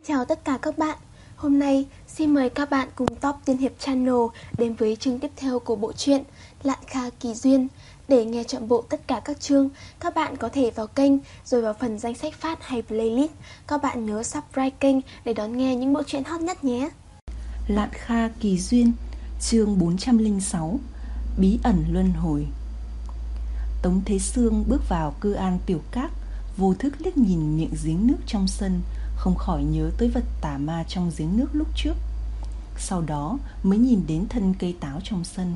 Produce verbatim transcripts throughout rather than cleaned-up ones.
Chào tất cả các bạn. Hôm nay xin mời các bạn cùng Top Tiên Hiệp Channel đến với chương tiếp theo của bộ truyện Lạn Kha Kỳ Duyên. Để nghe trọn bộ tất cả các chương, các bạn có thể vào kênh rồi vào phần danh sách phát hay playlist. Các bạn nhớ subscribe kênh để đón nghe những bộ truyện hot nhất nhé. Lạn Kha Kỳ Duyên, chương bốn trăm lẻ sáu, Bí ẩn luân hồi. Tống Thế Sương bước vào Cư An Tiểu Các, vô thức liếc nhìn miệng giếng nước trong sân, không khỏi nhớ tới vật tà ma trong giếng nước lúc trước. Sau đó mới nhìn đến thân cây táo trong sân.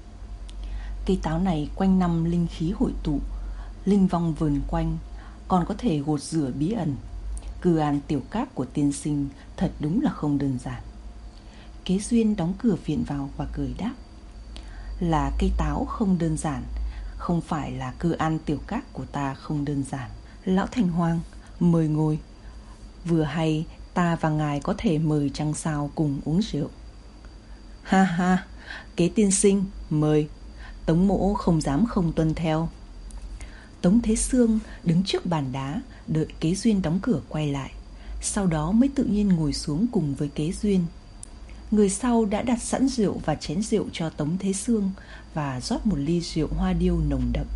Cây táo này quanh năm linh khí hội tụ, linh vong vờn quanh, còn có thể gột rửa bí ẩn. Cư An Tiểu Các của tiên sinh thật đúng là không đơn giản. Kế Duyên đóng cửa viện vào và cười đáp: Là cây táo không đơn giản, không phải là Cư An Tiểu Các của ta không đơn giản. Lão Thành Hoàng, mời ngồi. Vừa hay ta và ngài có thể mời Trăng Sao cùng uống rượu. Ha ha, Kế tiên sinh, mời. Tống mỗ không dám không tuân theo. Tống Thế Sương đứng trước bàn đá, đợi Kế Duyên đóng cửa quay lại, sau đó mới tự nhiên ngồi xuống cùng với Kế Duyên. Người sau đã đặt sẵn rượu và chén rượu cho Tống Thế Sương và rót một ly rượu hoa điêu nồng đậm.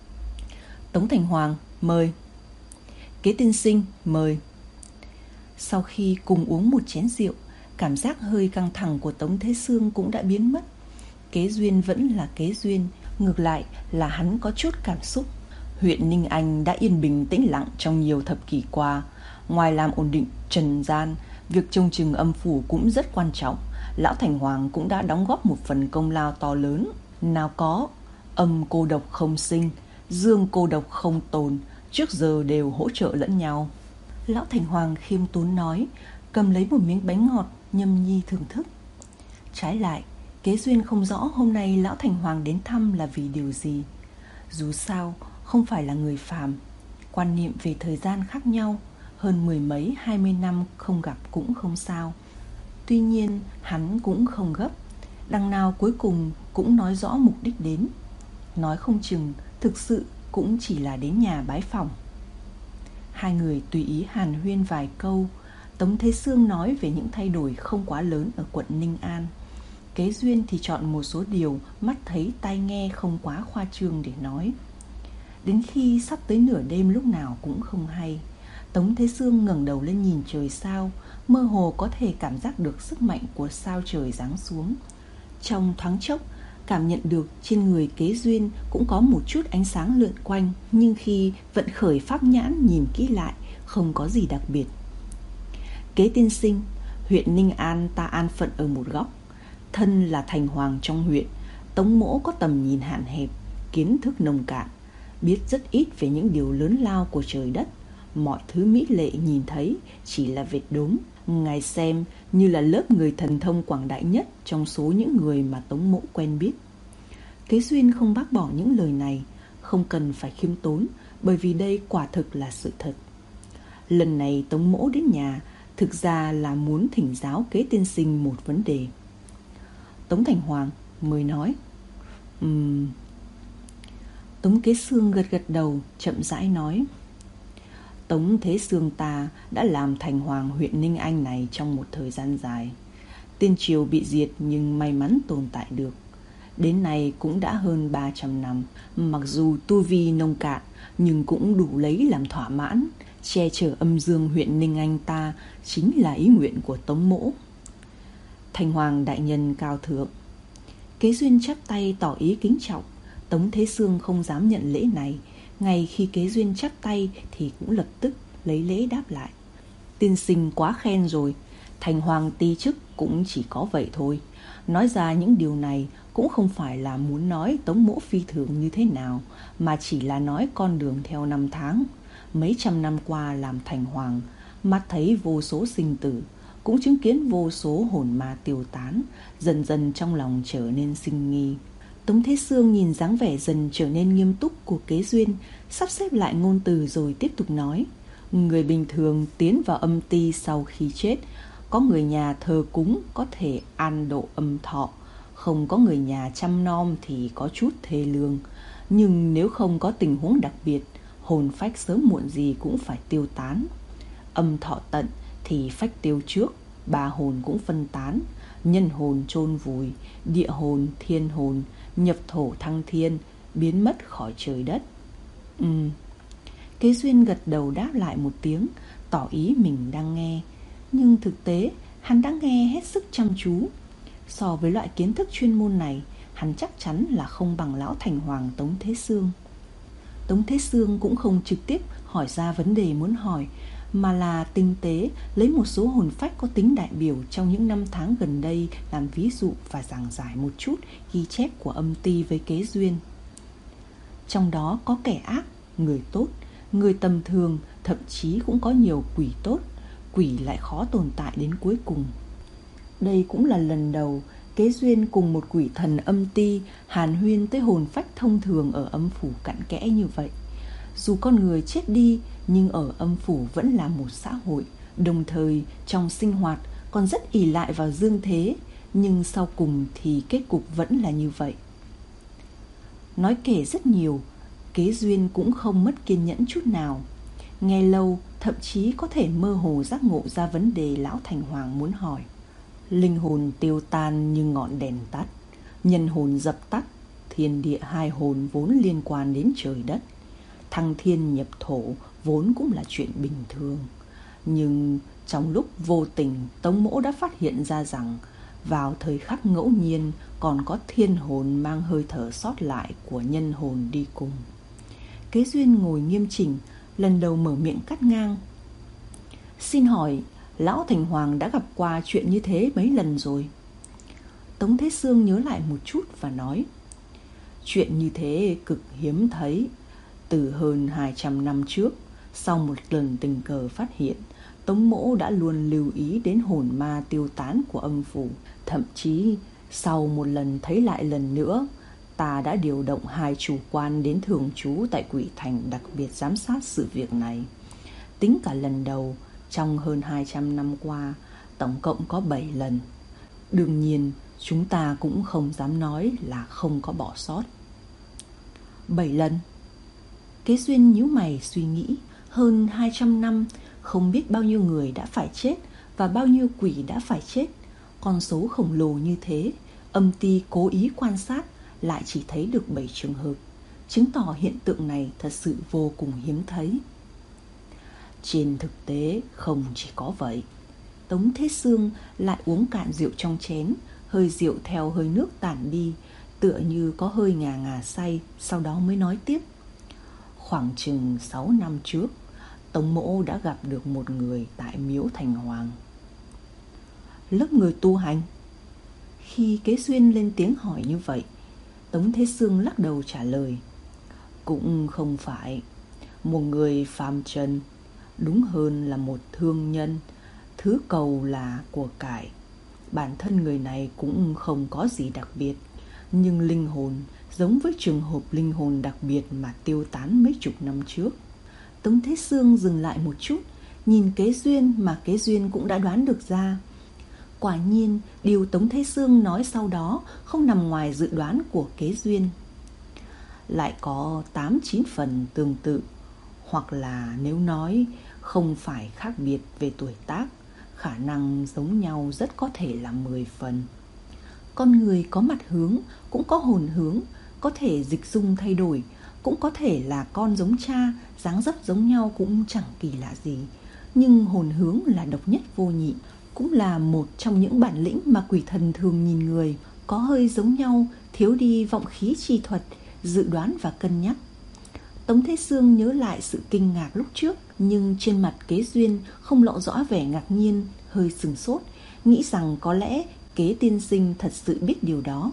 Tống Thành Hoàng, mời. Kế tiên sinh, mời. Sau khi cùng uống một chén rượu, cảm giác hơi căng thẳng của Tống Thế Sương cũng đã biến mất. Kế Duyên vẫn là Kế Duyên, ngược lại là hắn có chút cảm xúc. Huyện Ninh Anh đã yên bình tĩnh lặng trong nhiều thập kỷ qua. Ngoài làm ổn định trần gian, việc trông chừng âm phủ cũng rất quan trọng. Lão Thành Hoàng cũng đã đóng góp một phần công lao to lớn. Nào có, âm cô độc không sinh, dương cô độc không tồn, trước giờ đều hỗ trợ lẫn nhau. Lão Thành Hoàng khiêm tốn nói, cầm lấy một miếng bánh ngọt nhâm nhi thưởng thức. Trái lại, Kế Duyên không rõ hôm nay Lão Thành Hoàng đến thăm là vì điều gì. Dù sao, không phải là người phàm, quan niệm về thời gian khác nhau, hơn mười mấy hai mươi năm không gặp cũng không sao. Tuy nhiên hắn cũng không gấp, đằng nào cuối cùng cũng nói rõ mục đích đến. Nói không chừng thực sự cũng chỉ là đến nhà bái phỏng. Hai người tùy ý hàn huyên vài câu. Tống Thế Sương nói về những thay đổi không quá lớn ở quận Ninh An. Kế Duyên thì chọn một số điều mắt thấy tai nghe không quá khoa trương để nói. Đến khi sắp tới nửa đêm lúc nào cũng không hay, Tống Thế Sương ngẩng đầu lên nhìn trời sao, mơ hồ có thể cảm giác được sức mạnh của sao trời giáng xuống. Trong thoáng chốc, cảm nhận được trên người Kế Duyên cũng có một chút ánh sáng lượn quanh, nhưng khi vận khởi pháp nhãn nhìn kỹ lại, không có gì đặc biệt. Kế tiên sinh, huyện Ninh An ta an phận ở một góc. Thân là thành hoàng trong huyện, Tống mỗ có tầm nhìn hạn hẹp, kiến thức nông cạn, biết rất ít về những điều lớn lao của trời đất. Mọi thứ mỹ lệ nhìn thấy chỉ là vệt đốm. Ngài xem như là lớp người thần thông quảng đại nhất trong số những người mà Tống mỗ quen biết. Kế Duyên không bác bỏ những lời này, không cần phải khiêm tốn, bởi vì đây quả thực là sự thật. Lần này Tống mỗ đến nhà thực ra là muốn thỉnh giáo Kế tiên sinh một vấn đề. Tống Thành Hoàng mới nói. Ừm... Tống Kế Sương gật gật đầu, chậm rãi nói. Tống Thế Sương ta đã làm thành hoàng huyện Ninh Anh này trong một thời gian dài. Tiên triều bị diệt nhưng may mắn tồn tại được. Đến nay cũng đã hơn ba trăm năm. Mặc dù tu vi nông cạn, nhưng cũng đủ lấy làm thỏa mãn. Che chở âm dương huyện Ninh Anh ta chính là ý nguyện của Tống mỗ. Thành hoàng đại nhân cao thượng. Kế Duyên chắp tay tỏ ý kính trọng. Tống Thế Sương không dám nhận lễ này. Ngay khi Kế Duyên chắp tay thì cũng lập tức lấy lễ đáp lại. Tiên sinh quá khen rồi. Thành hoàng ti chức cũng chỉ có vậy thôi. Nói ra những điều này cũng không phải là muốn nói Tống mỗ phi thường như thế nào, mà chỉ là nói con đường theo năm tháng. Mấy trăm năm qua làm thành hoàng, mắt thấy vô số sinh tử, cũng chứng kiến vô số hồn ma tiêu tán, dần dần trong lòng trở nên sinh nghi. Tống Thế Sương nhìn dáng vẻ dần trở nên nghiêm túc của Kế Duyên, sắp xếp lại ngôn từ rồi tiếp tục nói. Người bình thường tiến vào âm ti sau khi chết, có người nhà thờ cúng có thể an độ âm thọ, không có người nhà chăm nom thì có chút thê lương. Nhưng nếu không có tình huống đặc biệt, hồn phách sớm muộn gì cũng phải tiêu tán. Âm thọ tận thì thì phách tiêu trước, ba hồn cũng phân tán, nhân hồn chôn vùi, địa hồn, thiên hồn, nhập thổ thăng thiên, biến mất khỏi trời đất. Ừ. Kế Duyên gật đầu đáp lại một tiếng, tỏ ý mình đang nghe. Nhưng thực tế, hắn đã nghe hết sức chăm chú. So với loại kiến thức chuyên môn này, hắn chắc chắn là không bằng lão thành hoàng Tống Thế Sương. Tống Thế Sương cũng không trực tiếp hỏi ra vấn đề muốn hỏi, mà là tinh tế lấy một số hồn phách có tính đại biểu trong những năm tháng gần đây làm ví dụ và giảng giải một chút ghi chép của âm ty với Kế Duyên. Trong đó có kẻ ác, người tốt, người tầm thường, thậm chí cũng có nhiều quỷ tốt. Quỷ lại khó tồn tại đến cuối cùng. Đây cũng là lần đầu Kế Duyên cùng một quỷ thần âm ty hàn huyên tới hồn phách thông thường ở âm phủ cặn kẽ như vậy. Dù con người chết đi, nhưng ở âm phủ vẫn là một xã hội, đồng thời trong sinh hoạt còn rất ỷ lại vào dương thế, nhưng sau cùng thì kết cục vẫn là như vậy. Nói kể rất nhiều, Kế Duyên cũng không mất kiên nhẫn chút nào. Nghe lâu, thậm chí có thể mơ hồ giác ngộ ra vấn đề lão thành hoàng muốn hỏi. Linh hồn tiêu tan như ngọn đèn tắt, nhân hồn dập tắt, thiên địa hai hồn vốn liên quan đến trời đất. Thăng thiên nhập thổ vốn cũng là chuyện bình thường. Nhưng trong lúc vô tình, Tống Mỗ đã phát hiện ra rằng vào thời khắc ngẫu nhiên còn có thiên hồn mang hơi thở sót lại của nhân hồn đi cùng. Kế Duyên ngồi nghiêm chỉnh, lần đầu mở miệng cắt ngang. Xin hỏi, lão thành hoàng đã gặp qua chuyện như thế mấy lần rồi? Tống Thế Sương nhớ lại một chút và nói, chuyện như thế cực hiếm thấy. Từ hơn hai trăm năm trước, sau một lần tình cờ phát hiện, Tống Mỗ đã luôn lưu ý đến hồn ma tiêu tán của âm phủ. Thậm chí sau một lần thấy lại lần nữa, ta đã điều động hai chủ quan đến thường trú tại Quỷ Thành đặc biệt giám sát sự việc này. Tính cả lần đầu, trong hơn hai trăm năm qua, tổng cộng có bảy lần. Đương nhiên, chúng ta cũng không dám nói là không có bỏ sót. Bảy lần? Kế Duyên nhíu mày suy nghĩ, hơn hai trăm năm, không biết bao nhiêu người đã phải chết và bao nhiêu quỷ đã phải chết. Con số khổng lồ như thế, âm ty cố ý quan sát lại chỉ thấy được bảy trường hợp, chứng tỏ hiện tượng này thật sự vô cùng hiếm thấy. Trên thực tế không chỉ có vậy. Tống Thế Sương lại uống cạn rượu trong chén, hơi rượu theo hơi nước tản đi, tựa như có hơi ngà ngà say, sau đó mới nói tiếp. Khoảng chừng sáu năm trước, Tống Mỗ đã gặp được một người tại miếu Thành Hoàng. Lớp người tu hành? Khi Kế Duyên lên tiếng hỏi như vậy, Tống Thế Sương lắc đầu trả lời. Cũng không phải. Một người phàm trần, đúng hơn là một thương nhân, thứ cầu là của cải. Bản thân người này cũng không có gì đặc biệt, nhưng linh hồn giống với trường hợp linh hồn đặc biệt mà tiêu tán mấy chục năm trước. Tống Thế Sương dừng lại một chút, nhìn Kế Duyên mà Kế Duyên cũng đã đoán được ra. Quả nhiên, điều Tống Thế Sương nói sau đó không nằm ngoài dự đoán của Kế Duyên. Lại có tám chín phần tương tự, hoặc là nếu nói không phải khác biệt về tuổi tác, khả năng giống nhau rất có thể là mười phần. Con người có mặt hướng, cũng có hồn hướng, có thể dịch dung thay đổi, cũng có thể là con giống cha, dáng dấp giống nhau cũng chẳng kỳ lạ gì. Nhưng hồn hướng là độc nhất vô nhị, cũng là một trong những bản lĩnh mà quỷ thần thường nhìn người, có hơi giống nhau, thiếu đi vọng khí chi thuật, dự đoán và cân nhắc. Tống Thế Sương nhớ lại sự kinh ngạc lúc trước, nhưng trên mặt Kế Duyên không lộ rõ vẻ ngạc nhiên, hơi sừng sốt, nghĩ rằng có lẽ Kế tiên sinh thật sự biết điều đó.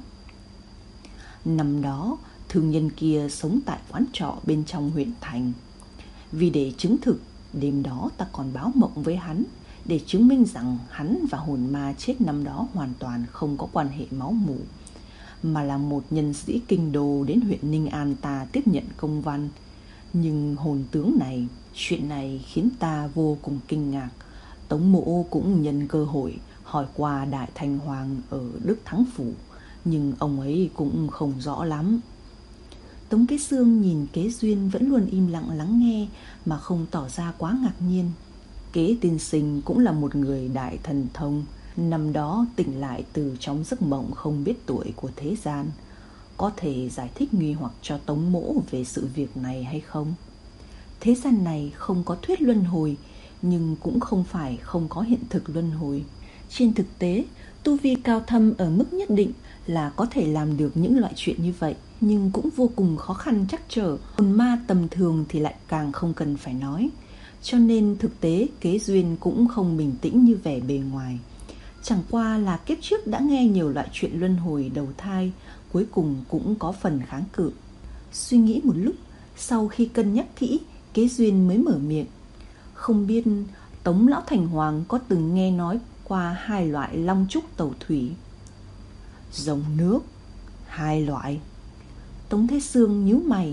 Năm đó, thương nhân kia sống tại quán trọ bên trong huyện thành. Vì để chứng thực, đêm đó ta còn báo mộng với hắn, để chứng minh rằng hắn và hồn ma chết năm đó hoàn toàn không có quan hệ máu mủ, mà là một nhân sĩ kinh đô đến huyện Ninh An ta tiếp nhận công văn. Nhưng hồn tướng này, chuyện này khiến ta vô cùng kinh ngạc. Tống Mỗ cũng nhân cơ hội hỏi qua Đại Thành Hoàng ở Đức Thắng Phủ, nhưng ông ấy cũng không rõ lắm. Tống Kế Sương nhìn Kế Duyên vẫn luôn im lặng lắng nghe mà không tỏ ra quá ngạc nhiên. Kế tiên sinh cũng là một người đại thần thông, năm đó tỉnh lại từ trong giấc mộng không biết tuổi của thế gian. Có thể giải thích nghi hoặc cho Tống mỗ về sự việc này hay không? Thế gian này không có thuyết luân hồi, nhưng cũng không phải không có hiện thực luân hồi. Trên thực tế, tu vi cao thâm ở mức nhất định là có thể làm được những loại chuyện như vậy, nhưng cũng vô cùng khó khăn trắc trở. Hồn ma tầm thường thì lại càng không cần phải nói. Cho nên thực tế Kế Duyên cũng không bình tĩnh như vẻ bề ngoài. Chẳng qua là kiếp trước đã nghe nhiều loại chuyện luân hồi đầu thai, cuối cùng cũng có phần kháng cự. Suy nghĩ một lúc, sau khi cân nhắc kỹ, Kế Duyên mới mở miệng. Không biết Tống Lão Thành Hoàng có từng nghe nói qua hai loại long trúc tẩu thủy? Rồng nước. Hai loại. Tống Thế Sương nhíu mày.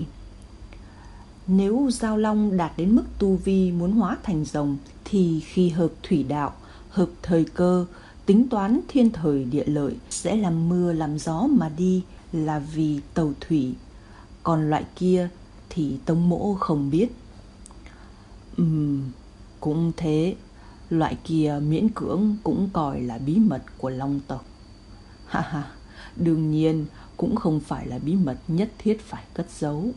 Nếu Giao Long đạt đến mức tu vi muốn hóa thành rồng, thì khi hợp thủy đạo, hợp thời cơ, tính toán thiên thời địa lợi, sẽ làm mưa làm gió mà đi là vì tẩu thủy. Còn loại kia thì Tống mỗ không biết. Ừm, cũng thế. Loại kia miễn cưỡng cũng coi là bí mật của Long tộc. Ha ha, đương nhiên cũng không phải là bí mật nhất thiết phải cất giấu.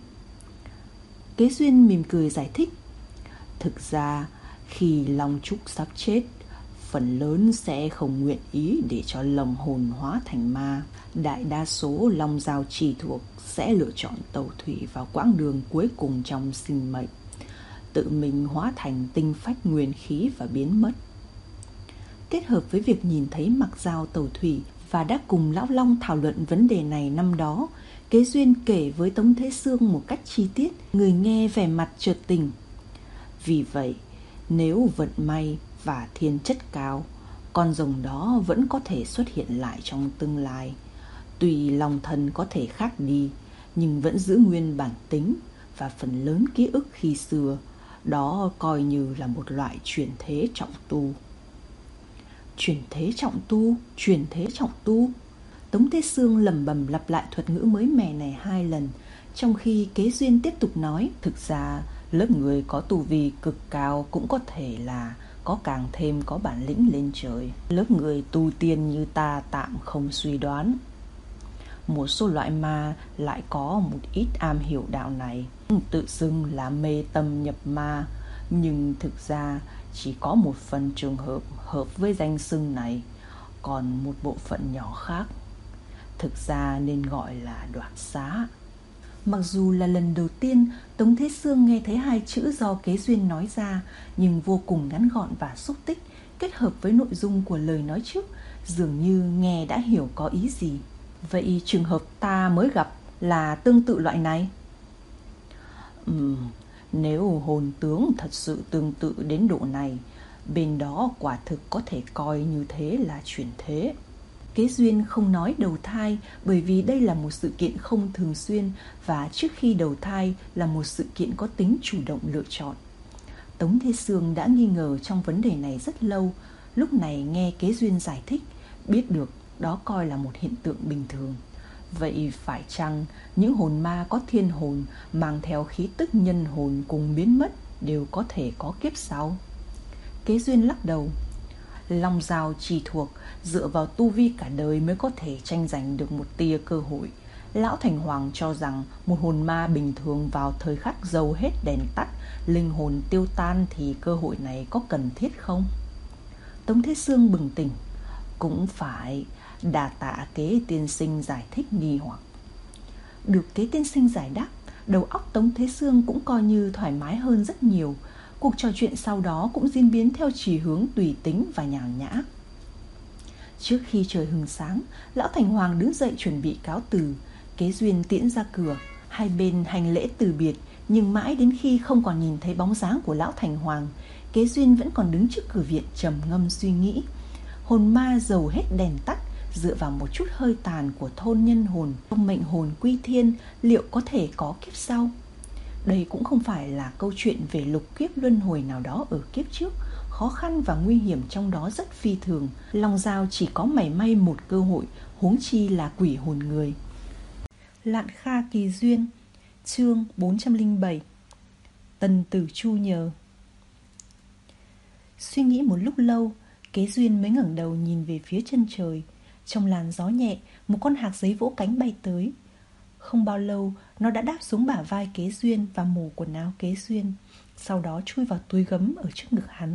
Kế Duyên mỉm cười giải thích. Thực ra khi Long Trúc sắp chết, phần lớn sẽ không nguyện ý để cho long hồn hóa thành ma. Đại đa số long giao trì thuộc sẽ lựa chọn tẩu thủy vào quãng đường cuối cùng trong sinh mệnh, tự mình hóa thành tinh phách nguyên khí và biến mất. Kết hợp với việc nhìn thấy Mặc Dao tẩu thủy và đã cùng Lão Long thảo luận vấn đề này năm đó, Kế Duyên kể với Tống Thế Sương một cách chi tiết, người nghe vẻ mặt chợt tỉnh. Vì vậy, nếu vận may và thiên chất cao, con rồng đó vẫn có thể xuất hiện lại trong tương lai. Tuy long thân có thể khác đi, nhưng vẫn giữ nguyên bản tính và phần lớn ký ức khi xưa. Đó coi như là một loại chuyển thế trọng tu. Chuyển thế trọng tu, chuyển thế trọng tu. Tống Thế Sương lẩm bẩm lặp lại thuật ngữ mới mẻ này hai lần, trong khi Kế Duyên tiếp tục nói. Thực ra, lớp người có tu vi cực cao cũng có thể là có càng thêm có bản lĩnh lên trời. Lớp người tu tiên như ta tạm không suy đoán. Một số loại ma lại có một ít am hiểu đạo này, tự xưng là mê tâm nhập ma, nhưng thực ra chỉ có một phần trường hợp hợp với danh xưng này, còn một bộ phận nhỏ khác thực ra nên gọi là đoạt xá. Mặc dù là lần đầu tiên Tống Thế Sương nghe thấy hai chữ do Kế Duyên nói ra, nhưng vô cùng ngắn gọn và xúc tích, kết hợp với nội dung của lời nói trước, dường như nghe đã hiểu có ý gì. Vậy trường hợp ta mới gặp là tương tự loại này? Ừm, nếu hồn tướng thật sự tương tự đến độ này, bên đó quả thực có thể coi như thế là chuyển thế. Kế Duyên không nói đầu thai bởi vì đây là một sự kiện không thường xuyên, và trước khi đầu thai là một sự kiện có tính chủ động lựa chọn. Tống Thế Sương đã nghi ngờ trong vấn đề này rất lâu, lúc này nghe Kế Duyên giải thích, biết được đó coi là một hiện tượng bình thường. Vậy phải chăng những hồn ma có thiên hồn mang theo khí tức nhân hồn cùng biến mất đều có thể có kiếp sau? Kế Duyên lắc đầu. Long giao trì thuộc dựa vào tu vi cả đời mới có thể tranh giành được một tia cơ hội. Lão Thành Hoàng cho rằng một hồn ma bình thường vào thời khắc dầu hết đèn tắt, linh hồn tiêu tan thì cơ hội này có cần thiết không? Tống Thế Sương bừng tỉnh. Cũng phải, đà tạ Kế tiên sinh giải thích nghi hoặc. Được Kế tiên sinh giải đáp, đầu óc Tống Thế Sương cũng coi như thoải mái hơn rất nhiều. Cuộc trò chuyện sau đó cũng diễn biến theo chỉ hướng tùy tính và nhàn nhã. Trước khi trời hừng sáng, Lão Thành Hoàng đứng dậy chuẩn bị cáo từ. Kế Duyên tiễn ra cửa, hai bên hành lễ từ biệt, nhưng mãi đến khi không còn nhìn thấy bóng dáng của Lão Thành Hoàng, Kế Duyên vẫn còn đứng trước cửa viện trầm ngâm suy nghĩ. Hồn ma dầu hết đèn tắt, dựa vào một chút hơi tàn của thôn nhân hồn, trong mệnh hồn quy thiên, liệu có thể có kiếp sau? Đây cũng không phải là câu chuyện về lục kiếp luân hồi nào đó ở kiếp trước. Khó khăn và nguy hiểm trong đó rất phi thường. Long giao chỉ có mảy may một cơ hội, huống chi là quỷ hồn người. Lạn Kha Kỳ Duyên, chương bốn trăm lẻ bảy. Tần Tử Chu nhờ. Suy nghĩ một lúc lâu, Kế Duyên mới ngẩng đầu nhìn về phía chân trời. Trong làn gió nhẹ, một con hạc giấy vỗ cánh bay tới. Không bao lâu, nó đã đáp xuống bả vai Kế Duyên và mổ quần áo Kế Duyên, sau đó chui vào túi gấm ở trước ngực hắn.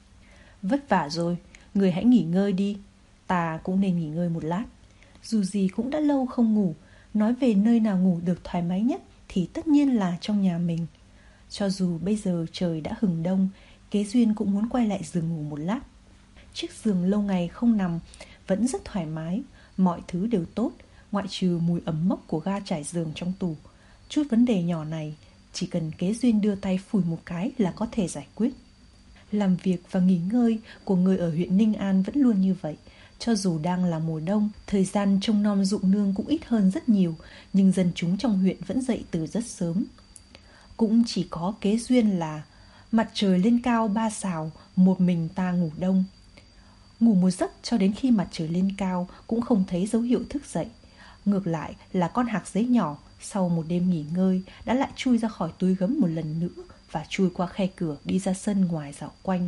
Vất vả rồi, người hãy nghỉ ngơi đi. Ta cũng nên nghỉ ngơi một lát. Dù gì cũng đã lâu không ngủ. Nói về nơi nào ngủ được thoải mái nhất thì tất nhiên là trong nhà mình. Cho dù bây giờ trời đã hừng đông, Kế Duyên cũng muốn quay lại giường ngủ một lát. Chiếc giường lâu ngày không nằm vẫn rất thoải mái, mọi thứ đều tốt, ngoại trừ mùi ẩm mốc của ga trải giường trong tủ. Chút vấn đề nhỏ này, chỉ cần Kế Duyên đưa tay phủi một cái là có thể giải quyết. Làm việc và nghỉ ngơi của người ở huyện Ninh An vẫn luôn như vậy. Cho dù đang là mùa đông, thời gian trông nom ruộng nương cũng ít hơn rất nhiều, nhưng dân chúng trong huyện vẫn dậy từ rất sớm. Cũng chỉ có Kế Duyên là mặt trời lên cao ba sào, một mình ta ngủ đông. Ngủ một giấc cho đến khi mặt trời lên cao cũng không thấy dấu hiệu thức dậy. Ngược lại là con hạc giấy nhỏ, sau một đêm nghỉ ngơi đã lại chui ra khỏi túi gấm một lần nữa và chui qua khe cửa đi ra sân ngoài dạo quanh.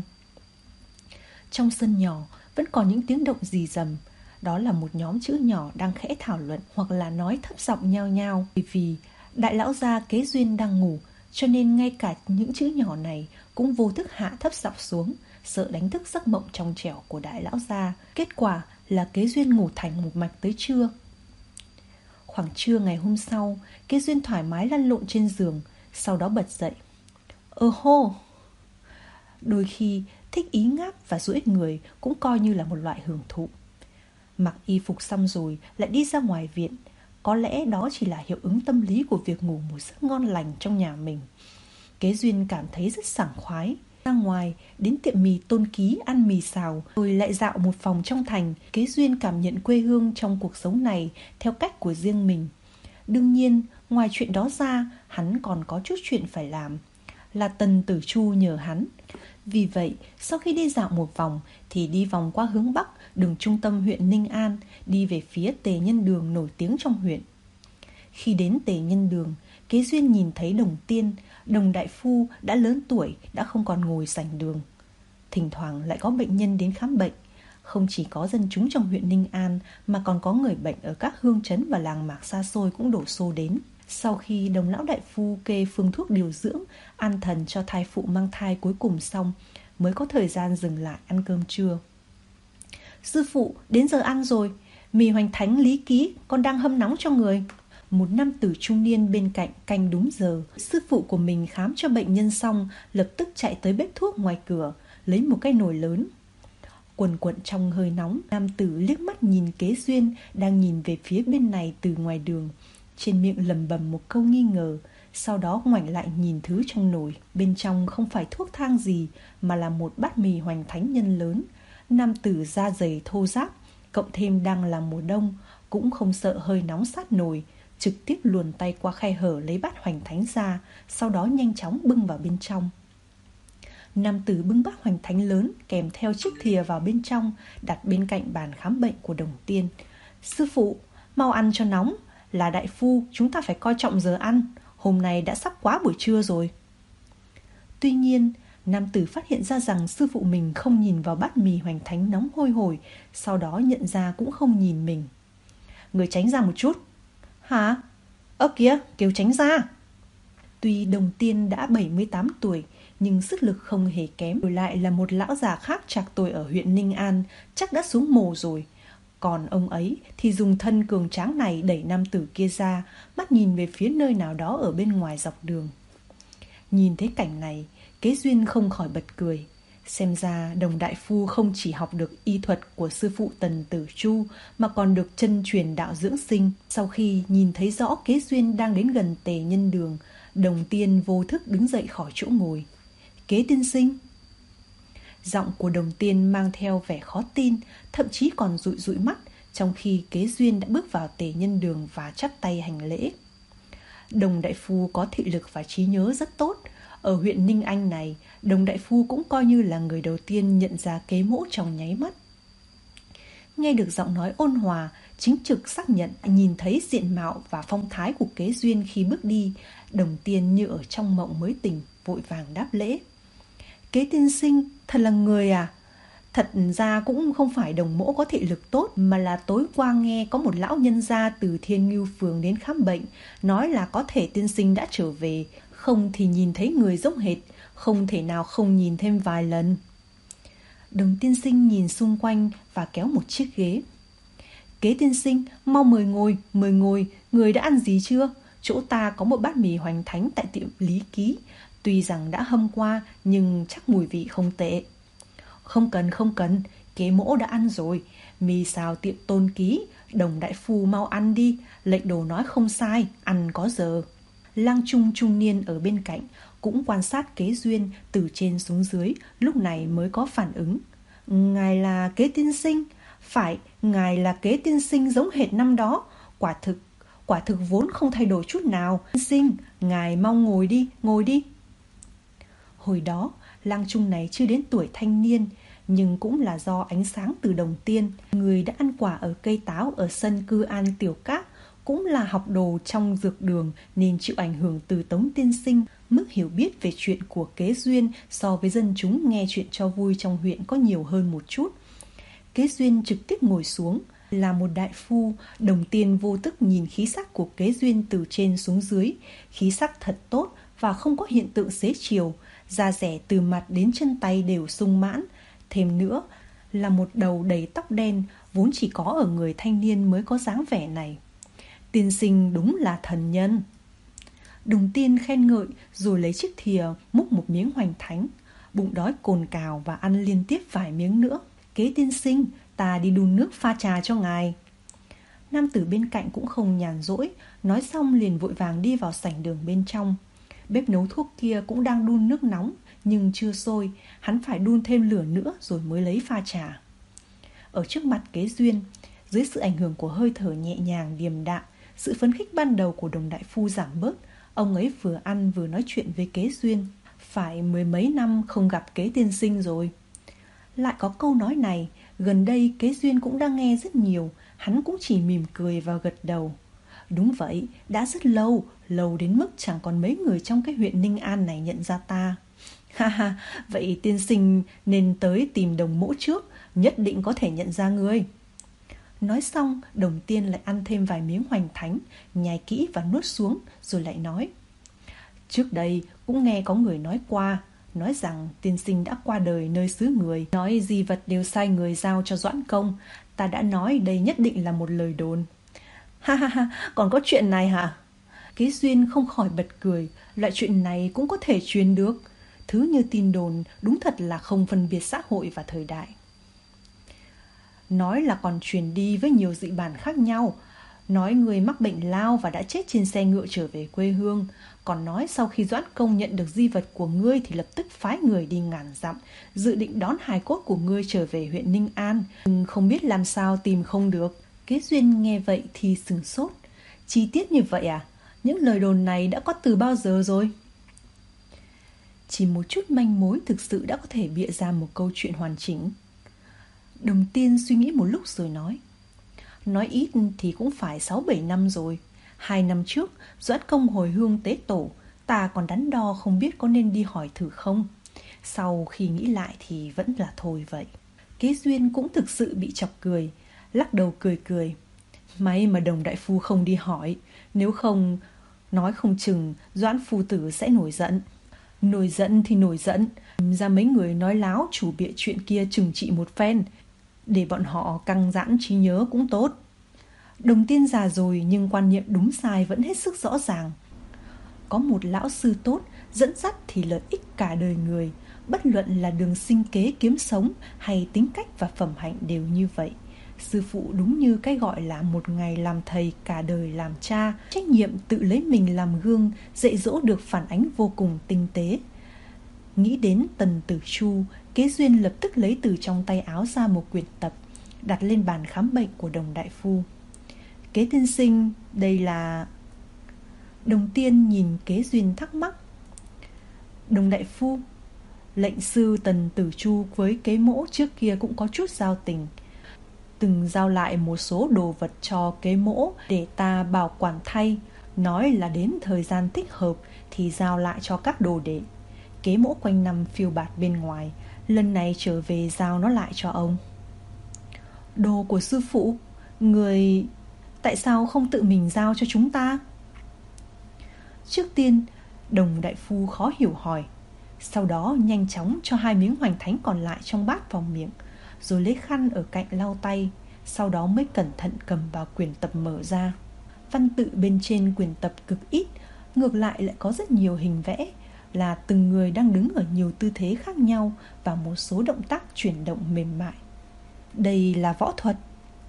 Trong sân nhỏ vẫn còn những tiếng động rì rầm. Đó là một nhóm chữ nhỏ đang khẽ thảo luận hoặc là nói thấp giọng nhao nhao. Vì vì đại lão gia Kế Duyên đang ngủ, cho nên ngay cả những chữ nhỏ này cũng vô thức hạ thấp giọng xuống, sợ đánh thức giấc mộng trong trẻo của đại lão gia. Kết quả là Kế Duyên ngủ thành một mạch tới trưa. Khoảng trưa ngày hôm sau, Kế Duyên thoải mái lăn lộn trên giường, sau đó bật dậy. Ơ hô! Đôi khi thích ý ngáp và duỗi người cũng coi như là một loại hưởng thụ. Mặc y phục xong rồi lại đi ra ngoài viện. Có lẽ đó chỉ là hiệu ứng tâm lý của việc ngủ một giấc ngon lành trong nhà mình. Kế Duyên cảm thấy rất sảng khoái. Ra ngoài đến tiệm mì Tôn Ký ăn mì xào, rồi lại dạo một vòng trong thành. Kế Duyên cảm nhận quê hương trong cuộc sống này theo cách của riêng mình. Đương nhiên, ngoài chuyện đó ra, hắn còn có chút chuyện phải làm, là Tần Tử Chu nhờ hắn. Vì vậy, sau khi đi dạo một vòng thì đi vòng qua hướng Bắc, đường trung tâm huyện Ninh An, đi về phía Tề Nhân Đường nổi tiếng trong huyện. Khi đến Tề Nhân Đường, Kế Duyên nhìn thấy Đồng Tiên, Đồng đại phu đã lớn tuổi, đã không còn ngồi sảnh đường. Thỉnh thoảng lại có bệnh nhân đến khám bệnh. Không chỉ có dân chúng trong huyện Ninh An mà còn có người bệnh ở các hương trấn và làng mạc xa xôi cũng đổ xô đến. Sau khi Đồng lão đại phu kê phương thuốc điều dưỡng, an thần cho thai phụ mang thai cuối cùng xong, mới có thời gian dừng lại ăn cơm trưa. Sư phụ, đến giờ ăn rồi. Mì hoành thánh lý ký, con đang hâm nóng cho người. Một nam tử trung niên bên cạnh canh đúng giờ. Sư phụ của mình khám cho bệnh nhân xong, lập tức chạy tới bếp thuốc ngoài cửa, lấy một cái nồi lớn. Quần quận trong hơi nóng, nam tử liếc mắt nhìn Kế Duyên đang nhìn về phía bên này từ ngoài đường. Trên miệng lầm bầm một câu nghi ngờ, sau đó ngoảnh lại nhìn thứ trong nồi. Bên trong không phải thuốc thang gì, mà là một bát mì hoành thánh nhân lớn. Nam tử da dày thô ráp, cộng thêm đang là mùa đông, cũng không sợ hơi nóng sát nồi, trực tiếp luồn tay qua khe hở lấy bát hoành thánh ra, sau đó nhanh chóng bưng vào bên trong. Nam tử bưng bát hoành thánh lớn kèm theo chiếc thìa vào bên trong, đặt bên cạnh bàn khám bệnh của Đồng Tiên. Sư phụ, mau ăn cho nóng. Là đại phu, chúng ta phải coi trọng giờ ăn. Hôm nay đã sắp quá buổi trưa rồi. Tuy nhiên, nam tử phát hiện ra rằng sư phụ mình không nhìn vào bát mì hoành thánh nóng hôi hổi, sau đó nhận ra cũng không nhìn mình. Người tránh ra một chút. Hả? Ơ kìa, kêu tránh ra. Tuy Đồng Tiên đã bảy mươi tám tuổi, nhưng sức lực không hề kém. Đổi lại là một lão già khác trạc tuổi ở huyện Ninh An, chắc đã xuống mồ rồi. Còn ông ấy thì dùng thân cường tráng này đẩy nam tử kia ra, mắt nhìn về phía nơi nào đó ở bên ngoài dọc đường. Nhìn thấy cảnh này, Kế Duyên không khỏi bật cười. Xem ra Đồng đại phu không chỉ học được y thuật của sư phụ Tần Tử Chu, mà còn được chân truyền đạo dưỡng sinh. Sau khi nhìn thấy rõ Kế Duyên đang đến gần Tề Nhân Đường, Đồng Tiên vô thức đứng dậy khỏi chỗ ngồi. Kế tiên sinh. Giọng của Đồng Tiên mang theo vẻ khó tin, thậm chí còn dụi dụi mắt, trong khi Kế Duyên đã bước vào Tề Nhân Đường và chắp tay hành lễ. Đồng đại phu có thị lực và trí nhớ rất tốt. Ở huyện Ninh Anh này, Đồng đại phu cũng coi như là người đầu tiên nhận ra Kế mỗ trong nháy mắt. Nghe được giọng nói ôn hòa, chính trực xác nhận, nhìn thấy diện mạo và phong thái của Kế Duyên khi bước đi, Đồng Tiên như ở trong mộng mới tỉnh, vội vàng đáp lễ. Kế tiên sinh, thật là người à? Thật ra cũng không phải đồng mỗ có thị lực tốt, mà là tối qua nghe có một lão nhân gia từ Thiên Ngưu Phường đến khám bệnh, nói là có thể tiên sinh đã trở về, không thì nhìn thấy người giống hệt, không thể nào không nhìn thêm vài lần. Đồng tiên sinh nhìn xung quanh và kéo một chiếc ghế. Kế tiên sinh, mau mời ngồi, mời ngồi, người đã ăn gì chưa? Chỗ ta có một bát mì hoành thánh tại tiệm Lý Ký, tuy rằng đã hâm qua nhưng chắc mùi vị không tệ. Không cần, không cần, kế mỗ đã ăn rồi. Mì xào tiệm Tôn Ký, Đồng đại phu mau ăn đi, lệnh đồ nói không sai, ăn có giờ. Lang trung trung niên ở bên cạnh cũng quan sát Kế Duyên từ trên xuống dưới, lúc này mới có phản ứng. Ngài là Kế tiên sinh? Phải, ngài là Kế tiên sinh giống hệt năm đó. Quả thực, quả thực vốn không thay đổi chút nào. Tiên sinh, ngài mau ngồi đi, ngồi đi. Hồi đó, lang trung này chưa đến tuổi thanh niên, nhưng cũng là do ánh sáng từ đồng tiên. Người đã ăn quả ở cây táo ở sân Cư An Tiểu Các, cũng là học đồ trong dược đường nên chịu ảnh hưởng từ Tống tiên sinh. Mức hiểu biết về chuyện của Kế Duyên so với dân chúng nghe chuyện cho vui trong huyện có nhiều hơn một chút. Kế Duyên trực tiếp ngồi xuống. Là một đại phu, đồng tiên vô tức nhìn khí sắc của Kế Duyên từ trên xuống dưới. Khí sắc thật tốt và không có hiện tượng xế chiều. Da rẻ từ mặt đến chân tay đều sung mãn. Thêm nữa là một đầu đầy tóc đen, vốn chỉ có ở người thanh niên mới có dáng vẻ này. Tiên sinh đúng là thần nhân. Đồng tiên khen ngợi rồi lấy chiếc thìa múc một miếng hoành thánh. Bụng đói cồn cào và ăn liên tiếp vài miếng nữa. Kế tiên sinh, ta đi đun nước pha trà cho ngài. Nam tử bên cạnh cũng không nhàn rỗi, nói xong liền vội vàng đi vào sảnh đường bên trong. Bếp nấu thuốc kia cũng đang đun nước nóng, nhưng chưa sôi, hắn phải đun thêm lửa nữa rồi mới lấy pha trà. Ở trước mặt Kế Duyên, dưới sự ảnh hưởng của hơi thở nhẹ nhàng điềm đạm, sự phấn khích ban đầu của Đồng đại phu giảm bớt. Ông ấy vừa ăn vừa nói chuyện với Kế Duyên. Phải mười mấy năm không gặp Kế tiên sinh rồi. Lại có câu nói này, gần đây Kế Duyên cũng đang nghe rất nhiều. Hắn cũng chỉ mỉm cười và gật đầu. Đúng vậy, đã rất lâu, lâu đến mức chẳng còn mấy người trong cái huyện Ninh An này nhận ra ta. Ha ha, vậy tiên sinh nên tới tìm đồng mỗ trước, nhất định có thể nhận ra ngươi. Nói xong, đồng tiên lại ăn thêm vài miếng hoành thánh, nhai kỹ và nuốt xuống, rồi lại nói. Trước đây cũng nghe có người nói qua, nói rằng tiên sinh đã qua đời nơi xứ người, nói di vật đều sai người giao cho Doãn Công. Ta đã nói đây nhất định là một lời đồn. Ha ha ha, còn có chuyện này hả? Kế Duyên không khỏi bật cười, loại chuyện này cũng có thể truyền được. Thứ như tin đồn đúng thật là không phân biệt xã hội và thời đại. Nói là còn truyền đi với nhiều dị bản khác nhau. Nói người mắc bệnh lao và đã chết trên xe ngựa trở về quê hương. Còn nói sau khi Doãn Công nhận được di vật của ngươi thì lập tức phái người đi ngàn dặm, dự định đón hài cốt của ngươi trở về huyện Ninh An, nhưng không biết làm sao tìm không được. Kế Duyên nghe vậy thì sửng sốt. Chi tiết như vậy à? Những lời đồn này đã có từ bao giờ rồi? Chỉ một chút manh mối thực sự đã có thể bịa ra một câu chuyện hoàn chỉnh. Đồng tiên suy nghĩ một lúc rồi nói. Nói ít thì cũng phải sáu bảy năm rồi. Hai năm trước, Doãn Công hồi hương tế tổ, ta còn đắn đo không biết có nên đi hỏi thử không. Sau khi nghĩ lại thì vẫn là thôi vậy. Kế Duyên cũng thực sự bị chọc cười, lắc đầu cười cười. May mà Đồng đại phu không đi hỏi, nếu không, nói không chừng Doãn phu tử sẽ nổi giận. Nổi giận thì nổi giận, ra mấy người nói láo chủ bịa chuyện kia trừng trị một phen, để bọn họ căng giãn trí nhớ cũng tốt. Đồng tiên già rồi nhưng quan niệm đúng sai vẫn hết sức rõ ràng. Có một lão sư tốt dẫn dắt thì lợi ích cả đời người, bất luận là đường sinh kế kiếm sống hay tính cách và phẩm hạnh đều như vậy. Sư phụ đúng như cái gọi là một ngày làm thầy cả đời làm cha, trách nhiệm tự lấy mình làm gương, dạy dỗ được phản ánh vô cùng tinh tế. Nghĩ đến Tần Tử Chu, Kế Duyên lập tức lấy từ trong tay áo ra một quyển tập, đặt lên bàn khám bệnh của Đồng đại phu. Kế tiên sinh, đây là... Đồng tiên nhìn Kế Duyên thắc mắc. Đồng đại phu, lệnh sư Tần Tử Chu với Kế mỗ trước kia cũng có chút giao tình, từng giao lại một số đồ vật cho Kế mỗ để ta bảo quản thay, nói là đến thời gian thích hợp thì giao lại cho các đồ đệ. Kế mỗ quanh năm phiêu bạt bên ngoài, lần này trở về giao nó lại cho ông. Đồ của sư phụ, người... tại sao không tự mình giao cho chúng ta? Trước tiên, Đồng đại phu khó hiểu hỏi, sau đó nhanh chóng cho hai miếng hoành thánh còn lại trong bát vào miệng, rồi lấy khăn ở cạnh lau tay, sau đó mới cẩn thận cầm vào quyển tập mở ra. Văn tự bên trên quyển tập cực ít, ngược lại lại có rất nhiều hình vẽ, là từng người đang đứng ở nhiều tư thế khác nhau và một số động tác chuyển động mềm mại. Đây là võ thuật.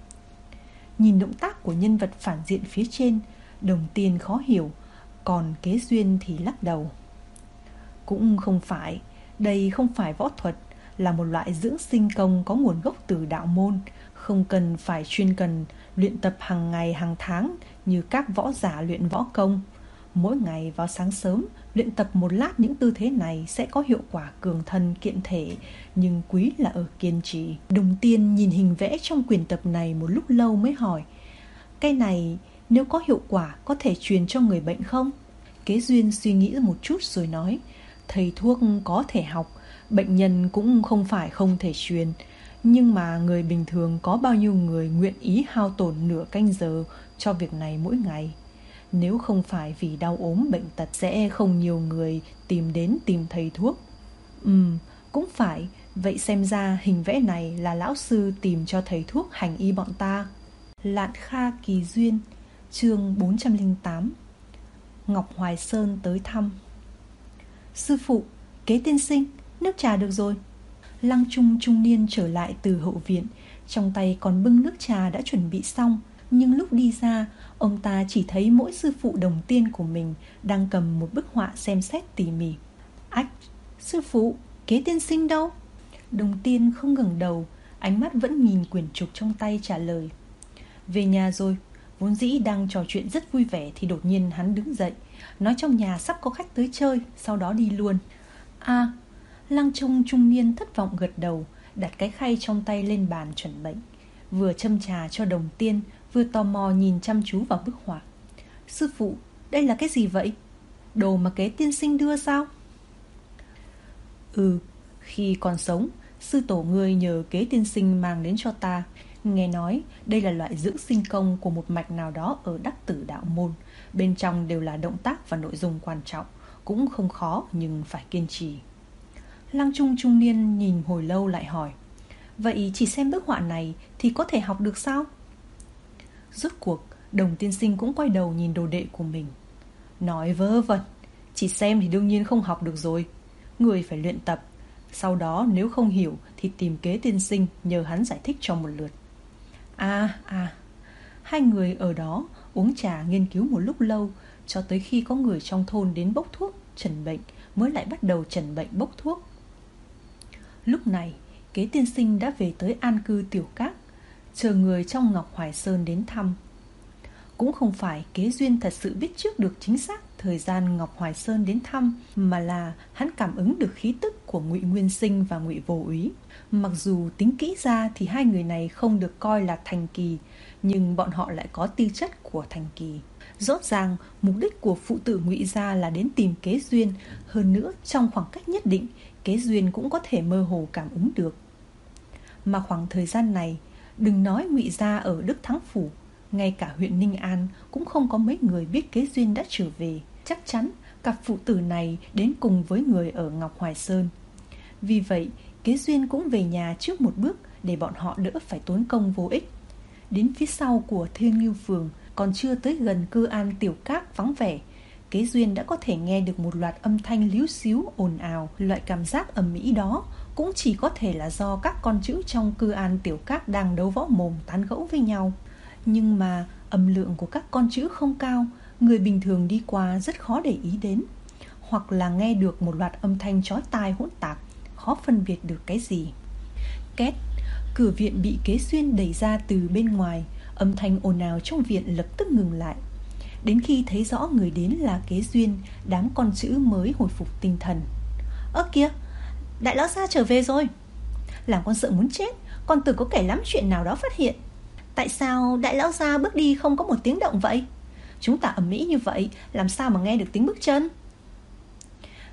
Nhìn động tác của nhân vật phản diện phía trên, Đồng Tiên khó hiểu, còn Kế Duyên thì lắc đầu. Cũng không phải, đây không phải võ thuật, là một loại dưỡng sinh công có nguồn gốc từ đạo môn, không cần phải chuyên cần luyện tập hàng ngày hàng tháng như các võ giả luyện võ công. Mỗi ngày vào sáng sớm luyện tập một lát những tư thế này sẽ có hiệu quả cường thân kiện thể, nhưng quý là ở kiên trì. Đồng Tiên nhìn hình vẽ trong quyển tập này một lúc lâu mới hỏi, cái này nếu có hiệu quả có thể truyền cho người bệnh không? Kế Duyên suy nghĩ một chút rồi nói, thầy thuốc có thể học, bệnh nhân cũng không phải không thể truyền, nhưng mà người bình thường có bao nhiêu người nguyện ý hao tổn nửa canh giờ cho việc này mỗi ngày? Nếu không phải vì đau ốm bệnh tật sẽ không nhiều người tìm đến tìm thầy thuốc. Ừm, cũng phải, vậy xem ra hình vẽ này là lão sư tìm cho thầy thuốc hành y bọn ta. Lạn Kha Kỳ Duyên, chương bốn trăm lẻ tám. Ngọc Hoài Sơn tới thăm. Sư phụ, Kế tiên sinh, nước trà được rồi. Lăng Trung trung niên trở lại từ hậu viện, trong tay còn bưng nước trà đã chuẩn bị xong. Nhưng lúc đi ra, ông ta chỉ thấy mỗi sư phụ Đồng Tiên của mình đang cầm một bức họa xem xét tỉ mỉ. Ách, sư phụ, Kế tiên sinh đâu? Đồng Tiên không ngẩng đầu, ánh mắt vẫn nhìn quyển trục trong tay trả lời. Về nhà rồi. Vốn dĩ đang trò chuyện rất vui vẻ thì đột nhiên hắn đứng dậy, nói trong nhà sắp có khách tới chơi, sau đó đi luôn. À, Lăng Trung trung niên thất vọng gật đầu, đặt cái khay trong tay lên bàn chuẩn bệnh, vừa châm trà cho Đồng Tiên, vừa tò mò nhìn chăm chú vào bức họa. Sư phụ, đây là cái gì vậy? Đồ mà Kế tiên sinh đưa sao? Ừ, khi còn sống, sư tổ ngươi nhờ Kế tiên sinh mang đến cho ta. Nghe nói đây là loại dưỡng sinh công của một mạch nào đó ở Đắc Tử đạo môn. Bên trong đều là động tác và nội dung quan trọng, cũng không khó nhưng phải kiên trì. Lăng Trung trung niên nhìn hồi lâu lại hỏi, vậy chỉ xem bức họa này thì có thể học được sao? Rốt cuộc Đồng tiên sinh cũng quay đầu nhìn đồ đệ của mình. Nói vớ vẩn, chỉ xem thì đương nhiên không học được rồi. Người phải luyện tập, sau đó nếu không hiểu thì tìm Kế tiên sinh nhờ hắn giải thích cho một lượt. À à Hai người ở đó uống trà nghiên cứu một lúc lâu, cho tới khi có người trong thôn đến bốc thuốc trần bệnh mới lại bắt đầu trần bệnh bốc thuốc. Lúc này Kế tiên sinh đã về tới an cư Tiểu Các, chờ người trong Ngọc Hoài Sơn đến thăm. Cũng không phải Kế Duyên thật sự biết trước được chính xác thời gian Ngọc Hoài Sơn đến thăm, mà là hắn cảm ứng được khí tức của Ngụy Nguyên Sinh và Ngụy Vô Úy. Mặc dù tính kỹ ra thì hai người này không được coi là thành kỳ, nhưng bọn họ lại có tư chất của thành kỳ. Rõ ràng mục đích của phụ tử Ngụy gia là đến tìm Kế Duyên, hơn nữa trong khoảng cách nhất định, Kế Duyên cũng có thể mơ hồ cảm ứng được. Mà khoảng thời gian này, đừng nói Ngụy gia ở Đức Thắng Phủ, ngay cả huyện Ninh An cũng không có mấy người biết Kế Duyên đã trở về. Chắc chắn cặp phụ tử này đến cùng với người ở Ngọc Hoài Sơn. Vì vậy Kế Duyên cũng về nhà trước một bước, để bọn họ đỡ phải tốn công vô ích. Đến phía sau của Thiên Ngưu Phường, còn chưa tới gần Cư An Tiểu Các vắng vẻ, Kế Duyên đã có thể nghe được một loạt âm thanh líu xíu ồn ào. Loại cảm giác ầm ĩ đó cũng chỉ có thể là do các con chữ trong Cư An Tiểu Các đang đấu võ mồm tán gẫu với nhau. Nhưng mà âm lượng của các con chữ không cao, người bình thường đi qua rất khó để ý đến, hoặc là nghe được một loạt âm thanh chói tai hỗn tạp, khó phân biệt được cái gì. Két, cửa viện bị Kế Duyên đẩy ra từ bên ngoài, âm thanh ồn ào trong viện lập tức ngừng lại. Đến khi thấy rõ người đến là Kế Duyên, đám con chữ mới hồi phục tinh thần. Ơ kìa, đại lão gia trở về rồi. Làm con sợ muốn chết, con tưởng có kẻ lắm chuyện nào đó phát hiện. Tại sao đại lão gia bước đi không có một tiếng động vậy? Chúng ta ầm ĩ như vậy, làm sao mà nghe được tiếng bước chân?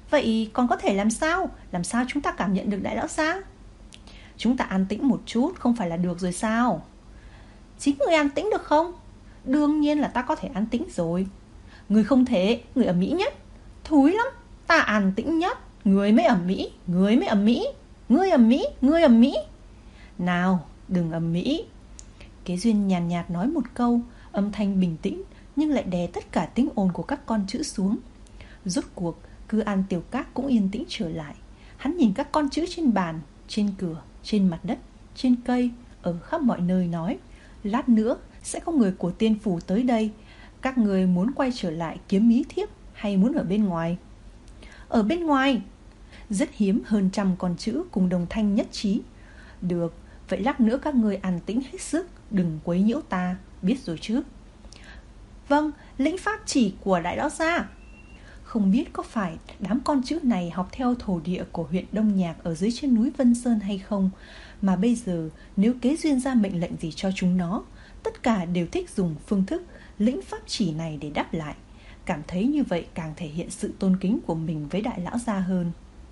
Vậy còn có thể làm sao? Làm sao chúng ta cảm nhận được đại lão gia? Chúng ta an tĩnh một chút không phải là được rồi sao? Chính người an tĩnh được không? Đương nhiên là ta có thể an tĩnh rồi. Người không thể, người ầm ĩ nhất. Thúi lắm, ta an tĩnh nhất. Người mới ầm ĩ, người mới ầm ĩ. Ngươi ầm ĩ, ngươi ầm ĩ. Nào, đừng ầm ĩ. Kế Duyên nhàn nhạt nói một câu, âm thanh bình tĩnh nhưng lại đè tất cả tiếng ồn của các con chữ xuống. Rốt cuộc, Cư An Tiểu Các cũng yên tĩnh trở lại. Hắn nhìn các con chữ trên bàn, trên cửa, trên mặt đất, trên cây, ở khắp mọi nơi nói: lát nữa sẽ có người của Tiên Phủ tới đây. Các người muốn quay trở lại kiếm Mí Thiếp hay muốn ở bên ngoài? Ở bên ngoài. Rất hiếm hơn trăm con chữ cùng đồng thanh nhất trí. Được, vậy lát nữa các người an tĩnh hết sức, đừng quấy nhiễu ta, biết rồi chứ? Vâng, lĩnh pháp chỉ của đại lão gia. Không biết có phải đám con chữ này học theo thổ địa của huyện Đông Nhạc ở dưới chân núi Vân Sơn hay không, mà bây giờ nếu Kế Duyên ra mệnh lệnh gì cho chúng nó, tất cả đều thích dùng phương thức lĩnh pháp chỉ này để đáp lại. Cảm thấy như vậy càng thể hiện sự tôn kính của mình với đại lão gia hơn.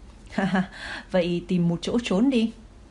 Vậy tìm một chỗ trốn đi.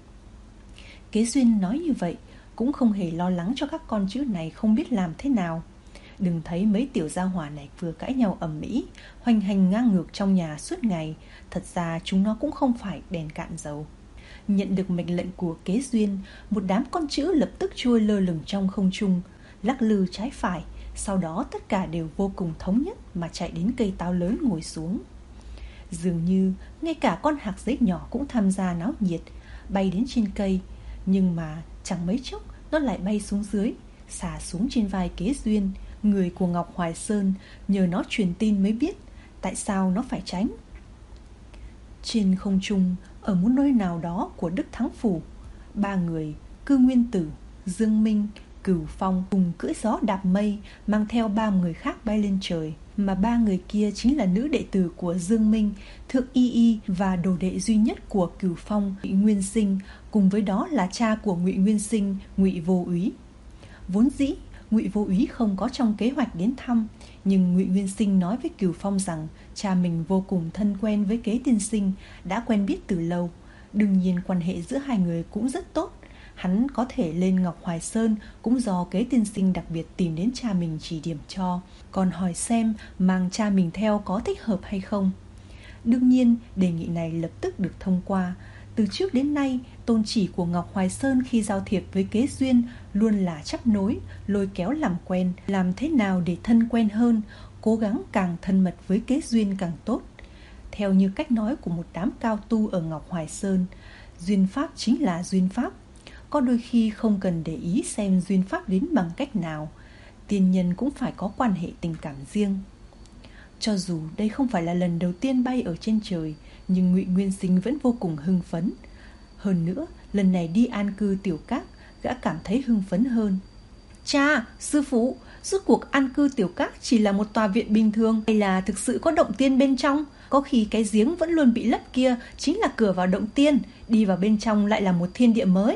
Kế Duyên nói như vậy cũng không hề lo lắng cho các con chữ này không biết làm thế nào. Đừng thấy mấy tiểu gia hỏa này vừa cãi nhau ầm ĩ, hoành hành ngang ngược trong nhà suốt ngày, thật ra chúng nó cũng không phải đèn cạn dầu. Nhận được mệnh lệnh của Kế Duyên, một đám con chữ lập tức trôi lơ lửng trong không trung, lắc lư trái phải, sau đó tất cả đều vô cùng thống nhất mà chạy đến cây táo lớn ngồi xuống. Dường như ngay cả con hạc giấy nhỏ cũng tham gia náo nhiệt, bay đến trên cây, nhưng mà chẳng mấy chốc nó lại bay xuống dưới, xả xuống trên vai Kế Duyên, người của Ngọc Hoài Sơn. Nhờ nó truyền tin mới biết tại sao nó phải tránh. Trên không trung, ở một nơi nào đó của Đức Thắng Phủ, ba người Cư Nguyên Tử, Dương Minh, Cửu Phong cùng cưỡi gió đạp mây, mang theo ba người khác bay lên trời. Mà ba người kia chính là nữ đệ tử của Dương Minh, Thượng Y Y, và đồ đệ duy nhất của Cửu Phong, Ngụy Nguyên Sinh, cùng với đó là cha của Ngụy Nguyên Sinh, Ngụy Vô Úy. Vốn dĩ Ngụy Vô Úy không có trong kế hoạch đến thăm, nhưng Ngụy Nguyên Sinh nói với Cửu Phong rằng cha mình vô cùng thân quen với Kế tiên sinh, đã quen biết từ lâu. Đương nhiên quan hệ giữa hai người cũng rất tốt. Hắn có thể lên Ngọc Hoài Sơn cũng do Kế tiên sinh đặc biệt tìm đến cha mình chỉ điểm cho, còn hỏi xem mang cha mình theo có thích hợp hay không. Đương nhiên đề nghị này lập tức được thông qua. Từ trước đến nay, tôn chỉ của Ngọc Hoài Sơn khi giao thiệp với Kế Duyên luôn là chấp nối, lôi kéo làm quen, làm thế nào để thân quen hơn, cố gắng càng thân mật với Kế Duyên càng tốt. Theo như cách nói của một đám cao tu ở Ngọc Hoài Sơn, duyên pháp chính là duyên pháp. Có đôi khi không cần để ý xem duyên pháp đến bằng cách nào, tiên nhân cũng phải có quan hệ tình cảm riêng. Cho dù đây không phải là lần đầu tiên bay ở trên trời, nhưng Ngụy Nguyên Sinh vẫn vô cùng hưng phấn. Hơn nữa, lần này đi an cư Tiểu Các, gã cảm thấy hưng phấn hơn. Cha, sư phụ, rốt cuộc an cư Tiểu Các chỉ là một tòa viện bình thường hay là thực sự có động tiên bên trong? Có khi cái giếng vẫn luôn bị lấp kia chính là cửa vào động tiên, đi vào bên trong lại là một thiên địa mới.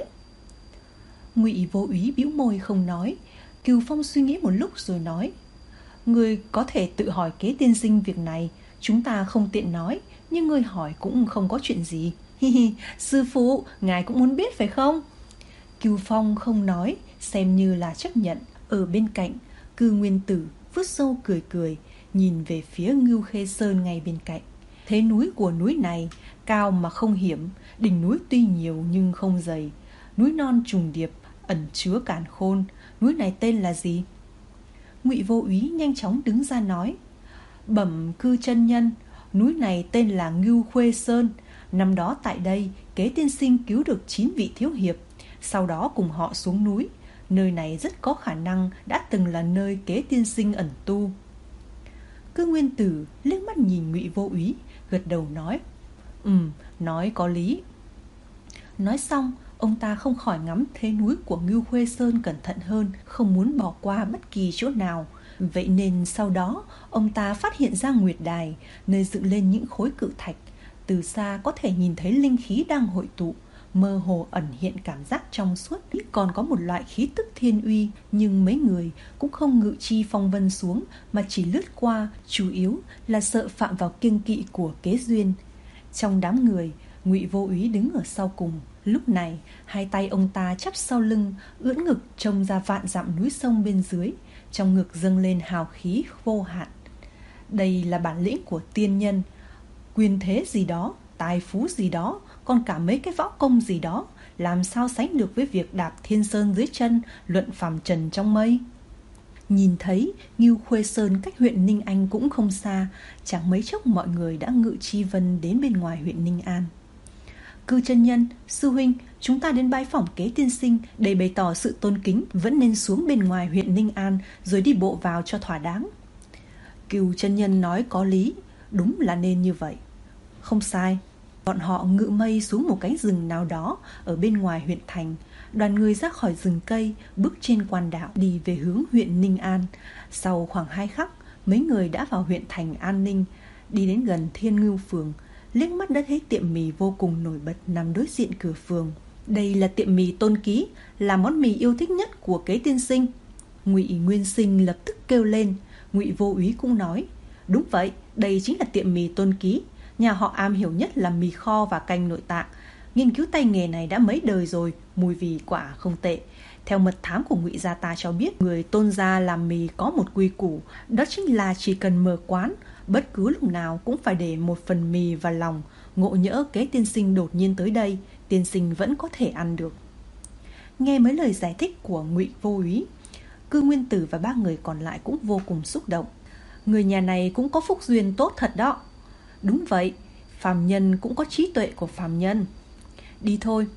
Ngụy Vô Úy bĩu môi không nói. Cửu Phong suy nghĩ một lúc rồi nói: Người có thể tự hỏi Kế tiên sinh việc này, chúng ta không tiện nói, nhưng người hỏi cũng không có chuyện gì. Hi hi, sư phụ, ngài cũng muốn biết phải không? Cửu Phong không nói, xem như là chấp nhận. Ở bên cạnh, Cư Nguyên Tử vuốt râu cười cười, nhìn về phía Ngưu Khê Sơn ngay bên cạnh. Thế núi của núi này cao mà không hiểm, đỉnh núi tuy nhiều nhưng không dày, núi non trùng điệp, ẩn chứa càn khôn. Núi này tên là gì? Ngụy Vô Úy nhanh chóng đứng ra nói: Bẩm Cư chân nhân, núi này tên là Ngưu Khuê Sơn. Năm đó tại đây, Kế tiên sinh cứu được chín vị thiếu hiệp, sau đó cùng họ xuống núi. Nơi này rất có khả năng đã từng là nơi Kế tiên sinh ẩn tu. Cư Nguyên Tử liếc mắt nhìn Ngụy Vô Úy, gật đầu nói: Ừm, nói có lý. Nói xong, ông ta không khỏi ngắm thế núi của Ngưu Khuê Sơn cẩn thận hơn, không muốn bỏ qua bất kỳ chỗ nào. Vậy nên sau đó, ông ta phát hiện ra Nguyệt Đài, nơi dựng lên những khối cự thạch. Từ xa có thể nhìn thấy linh khí đang hội tụ, mơ hồ ẩn hiện cảm giác trong suốt, còn có một loại khí tức thiên uy. Nhưng mấy người cũng không ngự chi phong vân xuống mà chỉ lướt qua, chủ yếu là sợ phạm vào kiêng kỵ của Kế Duyên. Trong đám người, Ngụy Vô Úy đứng ở sau cùng. Lúc này, hai tay ông ta chắp sau lưng, ưỡn ngực trông ra vạn dặm núi sông bên dưới, trong ngực dâng lên hào khí vô hạn. Đây là bản lĩnh của tiên nhân. Quyền thế gì đó, tài phú gì đó, còn cả mấy cái võ công gì đó, làm sao sánh được với việc đạp thiên sơn dưới chân, luận phàm trần trong mây. Nhìn thấy Ngưu Khuê Sơn cách huyện Ninh Anh cũng không xa, chẳng mấy chốc mọi người đã ngự chi vân đến bên ngoài huyện Ninh An. Cư chân nhân, sư huynh, chúng ta đến bái phỏng Kế tiên sinh để bày tỏ sự tôn kính, vẫn nên xuống bên ngoài huyện Ninh An rồi đi bộ vào cho thỏa đáng. Cừu chân nhân nói có lý, đúng là nên như vậy. Không sai. Bọn họ ngự mây xuống một cánh rừng nào đó ở bên ngoài huyện thành. Đoàn người ra khỏi rừng cây, bước trên quan đạo đi về hướng huyện Ninh An. Sau khoảng hai khắc, mấy người đã vào huyện thành An Ninh. Đi đến gần Thiên Ngưu Phường, liếc mắt đã thấy tiệm mì vô cùng nổi bật nằm đối diện cửa phường. Đây là tiệm mì Tôn Ký, là món mì yêu thích nhất của Kế tiên sinh. Ngụy Nguyên Sinh lập tức kêu lên. Ngụy Vô Úy cũng nói, đúng vậy, đây chính là tiệm mì Tôn Ký. Nhà họ am hiểu nhất là mì kho và canh nội tạng. Nghiên cứu tay nghề này đã mấy đời rồi, mùi vị quả không tệ. Theo mật thám của Ngụy gia ta cho biết, người Tôn gia làm mì có một quy củ, đó chính là chỉ cần mở quán, bất cứ lúc nào cũng phải để một phần mì và lòng. Ngộ nhỡ Kế tiên sinh đột nhiên tới đây, tiên sinh vẫn có thể ăn được. Nghe mấy lời giải thích của Ngụy Vô Úy, Cư Nguyên Tử và ba người còn lại cũng vô cùng xúc động. Người nhà này cũng có phúc duyên tốt thật đó. Đúng vậy, phàm nhân cũng có trí tuệ của phàm nhân. Đi thôi.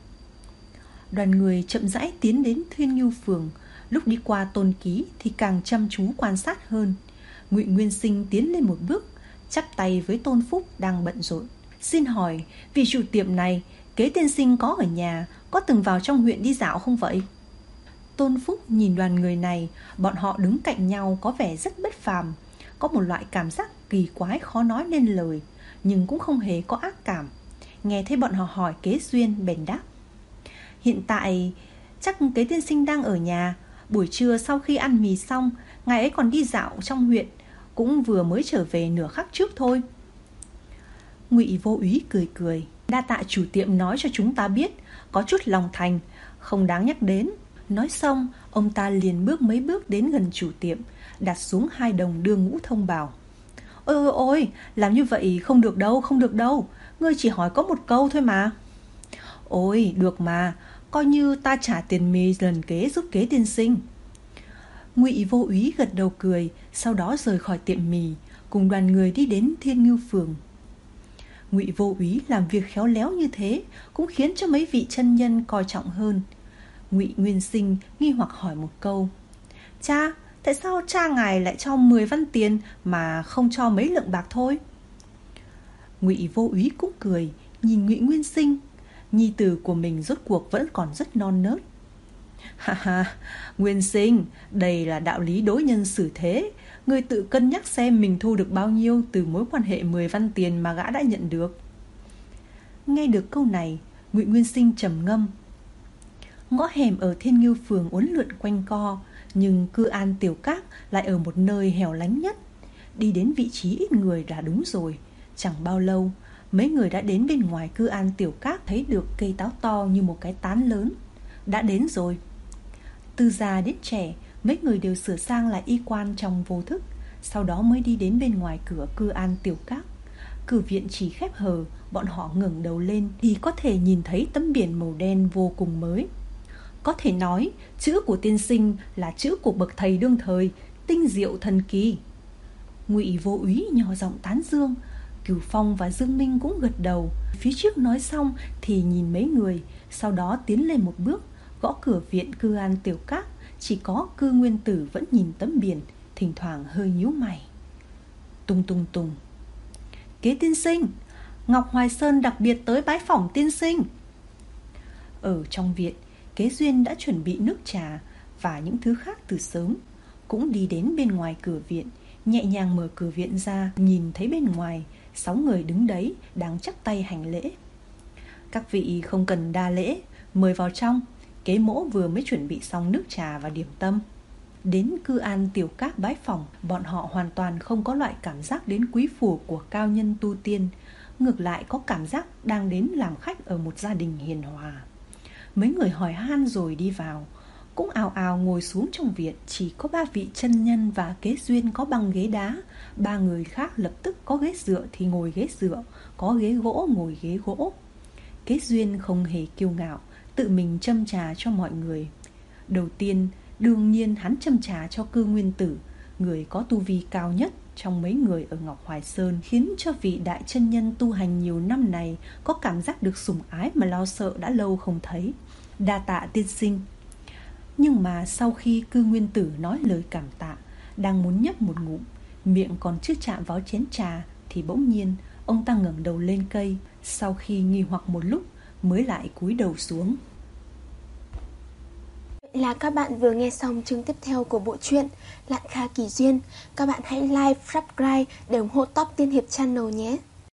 Đoàn người chậm rãi tiến đến Thiên Ngưu Phường. Lúc đi qua Tôn Ký thì càng chăm chú quan sát hơn. Ngụy Nguyên Sinh tiến lên một bước, chắp tay với Tôn Phúc đang bận rộn. Xin hỏi, vị chủ tiệm này, Kế tiên sinh có ở nhà, có từng vào trong huyện đi dạo không vậy? Tôn Phúc nhìn đoàn người này, bọn họ đứng cạnh nhau có vẻ rất bất phàm. Có một loại cảm giác kỳ quái khó nói nên lời, nhưng cũng không hề có ác cảm. Nghe thấy bọn họ hỏi Kế Duyên, bèn đáp, hiện tại chắc Kế tiên sinh đang ở nhà. Buổi trưa sau khi ăn mì xong, ngài ấy còn đi dạo trong huyện, cũng vừa mới trở về nửa khắc trước thôi. Ngụy Vô Úy cười cười, đa tạ chủ tiệm nói cho chúng ta biết, có chút lòng thành, không đáng nhắc đến. Nói xong, ông ta liền bước mấy bước đến gần chủ tiệm, đặt xuống hai đồng đưa Ngũ Thông bảo, ôi ôi ôi, làm như vậy không được đâu, không được đâu, ngươi chỉ hỏi có một câu thôi mà. Ôi, được mà, coi như ta trả tiền mì lần kế giúp Kế tiên sinh. Ngụy Vô Úy gật đầu cười, sau đó rời khỏi tiệm mì, cùng đoàn người đi đến Thiên Ngưu Phường. Ngụy Vô Úy làm việc khéo léo như thế cũng khiến cho mấy vị chân nhân coi trọng hơn. Ngụy Nguyên Sinh nghi hoặc hỏi một câu, cha, tại sao cha ngài lại cho mười văn tiền mà không cho mấy lượng bạc thôi? Ngụy Vô Úy cũng cười, nhìn Ngụy Nguyên Sinh. Nhi tử của mình rốt cuộc vẫn còn rất non nớt. Ha ha, Nguyên Sinh, đây là đạo lý đối nhân xử thế. Người tự cân nhắc xem mình thu được bao nhiêu từ mối quan hệ mười văn tiền mà gã đã nhận được. Nghe được câu này, Ngụy Nguyên Sinh trầm ngâm. Ngõ hẻm ở Thiên Ngưu Phường uốn lượn quanh co, nhưng Cư An Tiểu Các lại ở một nơi hẻo lánh nhất. Đi đến vị trí ít người là đúng rồi. Chẳng bao lâu, mấy người đã đến bên ngoài Cư An Tiểu Các, thấy được cây táo to như một cái tán lớn. Đã đến rồi. Từ già đến trẻ, mấy người đều sửa sang lại y quan trong vô thức, sau đó mới đi đến bên ngoài cửa Cư An Tiểu Các. Cửa viện chỉ khép hờ, bọn họ ngẩng đầu lên thì có thể nhìn thấy tấm biển màu đen vô cùng mới. Có thể nói, chữ của tiên sinh là chữ của bậc thầy đương thời, tinh diệu thần kỳ. Ngụy Vô Úy nhỏ giọng tán dương, Cửu Phong và Dương Minh cũng gật đầu. Phía trước nói xong thì nhìn mấy người, sau đó tiến lên một bước, gõ cửa viện Cư An Tiểu Các. Chỉ có Cư Nguyên Tử vẫn nhìn tấm biển, thỉnh thoảng hơi nhíu mày. Tung tung tung. Kế tiên sinh, Ngọc Hoài Sơn đặc biệt tới bái phỏng tiên sinh. Ở trong viện, Kế Duyên đã chuẩn bị nước trà và những thứ khác từ sớm, cũng đi đến bên ngoài cửa viện, nhẹ nhàng mở cửa viện ra, nhìn thấy bên ngoài sáu người đứng đấy đang chắp tay hành lễ. Các vị không cần đa lễ, mời vào trong. Kế mỗ vừa mới chuẩn bị xong nước trà và điểm tâm. Đến Cư An Tiểu Các bái phỏng, bọn họ hoàn toàn không có loại cảm giác đến quý phủ của cao nhân tu tiên. Ngược lại có cảm giác đang đến làm khách ở một gia đình hiền hòa. Mấy người hỏi han rồi đi vào, cũng ào ào ngồi xuống trong viện. Chỉ có ba vị chân nhân và Kế Duyên có băng ghế đá. Ba người khác lập tức có ghế dựa thì ngồi ghế dựa, có ghế gỗ ngồi ghế gỗ. Kế Duyên không hề kiêu ngạo, tự mình châm trà cho mọi người. Đầu tiên, đương nhiên hắn châm trà cho Cư Nguyên Tử, người có tu vi cao nhất trong mấy người ở Ngọc Hoài Sơn, khiến cho vị đại chân nhân tu hành nhiều năm này có cảm giác được sủng ái mà lo sợ đã lâu không thấy. Đa tạ tiên sinh. Nhưng mà sau khi Cư Nguyên Tử nói lời cảm tạ, đang muốn nhấp một ngụm, miệng còn chưa chạm vào chén trà, thì bỗng nhiên ông ta ngẩng đầu lên cây. Sau khi nghi hoặc một lúc mới lại cúi đầu xuống. Vậy là các bạn vừa nghe xong chương tiếp theo của bộ truyện Lạn Kha Kỳ Duyên. Các bạn hãy like, subscribe để ủng hộ Top Tiên Hiệp Channel nhé.